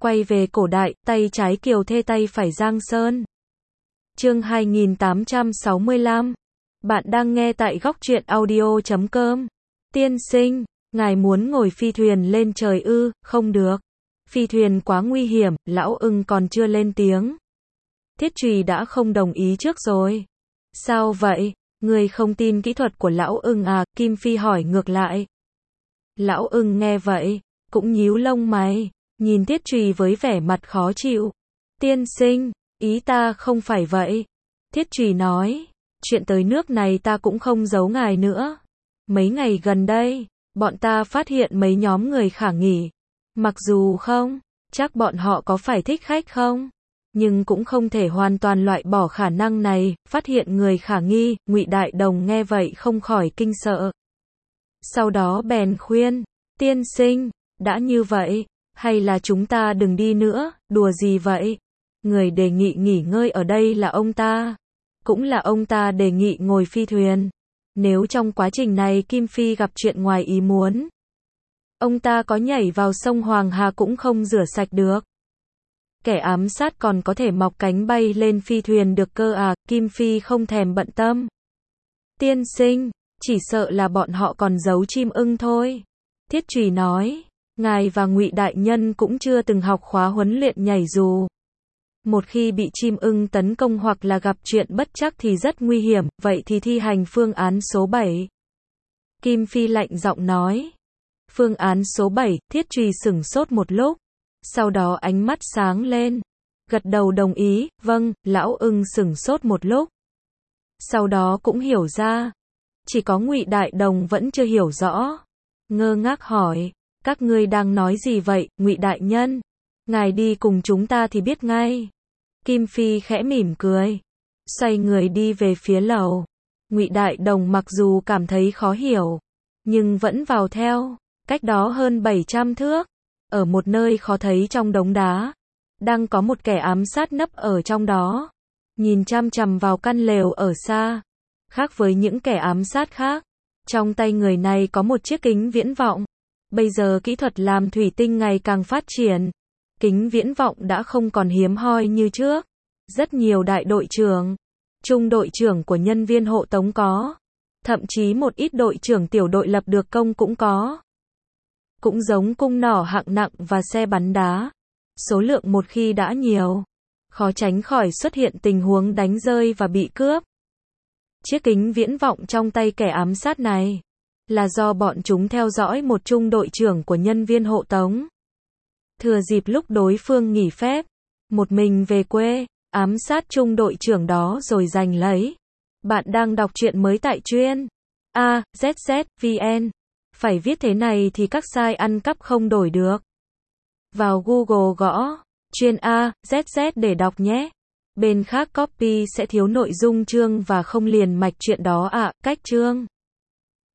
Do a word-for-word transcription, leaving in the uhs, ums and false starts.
Quay về cổ đại, tay trái Kiều Thê tay phải Giang Sơn. Chương hai nghìn tám trăm sáu mươi lăm. Bạn đang nghe tại góc truyện audio chấm com. Tiên sinh, ngài muốn ngồi phi thuyền lên trời ư? Không được. Phi thuyền quá nguy hiểm, Lão Ưng còn chưa lên tiếng. Thiết Trùy đã không đồng ý trước rồi. Sao vậy? Người không tin kỹ thuật của Lão Ưng à? Kim Phi hỏi ngược lại. Lão Ưng nghe vậy, cũng nhíu lông mày, nhìn Thiết Trùy với vẻ mặt khó chịu. Tiên sinh, ý ta không phải vậy. Thiết Trùy nói, chuyện tới nước này ta cũng không giấu ngài nữa. Mấy ngày gần đây, bọn ta phát hiện mấy nhóm người khả nghi. Mặc dù không chắc bọn họ có phải thích khách không, nhưng cũng không thể hoàn toàn loại bỏ khả năng này. Phát hiện người khả nghi, Ngụy Đại Đồng nghe vậy không khỏi kinh sợ. Sau đó bèn khuyên, tiên sinh, đã như vậy, hay là chúng ta đừng đi nữa, đùa gì vậy? Người đề nghị nghỉ ngơi ở đây là ông ta. Cũng là ông ta đề nghị ngồi phi thuyền. Nếu trong quá trình này Kim Phi gặp chuyện ngoài ý muốn, ông ta có nhảy vào sông Hoàng Hà cũng không rửa sạch được. Kẻ ám sát còn có thể mọc cánh bay lên phi thuyền được cơ à? Kim Phi không thèm bận tâm. Tiên sinh, chỉ sợ là bọn họ còn giấu chim ưng thôi. Thiết Trùy nói, ngài và Ngụy đại nhân cũng chưa từng học khóa huấn luyện nhảy dù. Một khi bị chim ưng tấn công hoặc là gặp chuyện bất trắc thì rất nguy hiểm, vậy thì thi hành phương án số bảy. Kim Phi lạnh giọng nói. Phương án số bảy, Thiết Trùy sửng sốt một lúc. Sau đó ánh mắt sáng lên. Gật đầu đồng ý, vâng. Lão Ưng sửng sốt một lúc. Sau đó cũng hiểu ra. Chỉ có Ngụy Đại Đồng vẫn chưa hiểu rõ. Ngơ ngác hỏi, các ngươi đang nói gì vậy, Ngụy đại nhân? Ngài đi cùng chúng ta thì biết ngay. Kim Phi khẽ mỉm cười, xoay người đi về phía lầu. Ngụy Đại Đồng mặc dù cảm thấy khó hiểu, nhưng vẫn vào theo. Cách đó hơn bảy trăm thước, ở một nơi khó thấy trong đống đá, đang có một kẻ ám sát nấp ở trong đó, nhìn chằm chằm vào căn lều ở xa. Khác với những kẻ ám sát khác, trong tay người này có một chiếc kính viễn vọng. Bây giờ kỹ thuật làm thủy tinh ngày càng phát triển, kính viễn vọng đã không còn hiếm hoi như trước. Rất nhiều đại đội trưởng, trung đội trưởng của nhân viên hộ tống có, thậm chí một ít đội trưởng tiểu đội lập được công cũng có. Cũng giống cung nỏ hạng nặng và xe bắn đá, số lượng một khi đã nhiều, khó tránh khỏi xuất hiện tình huống đánh rơi và bị cướp. Chiếc kính viễn vọng trong tay kẻ ám sát này là do bọn chúng theo dõi một trung đội trưởng của nhân viên hộ tống. Thừa dịp lúc đối phương nghỉ phép, một mình về quê, ám sát trung đội trưởng đó rồi giành lấy. Bạn đang đọc truyện mới tại truyện A Z Z vn. Phải viết thế này thì các site ăn cắp không đổi được. Vào Google gõ truyện A Z Z để đọc nhé. Bên khác copy sẽ thiếu nội dung chương và không liền mạch chuyện đó ạ. À, cách chương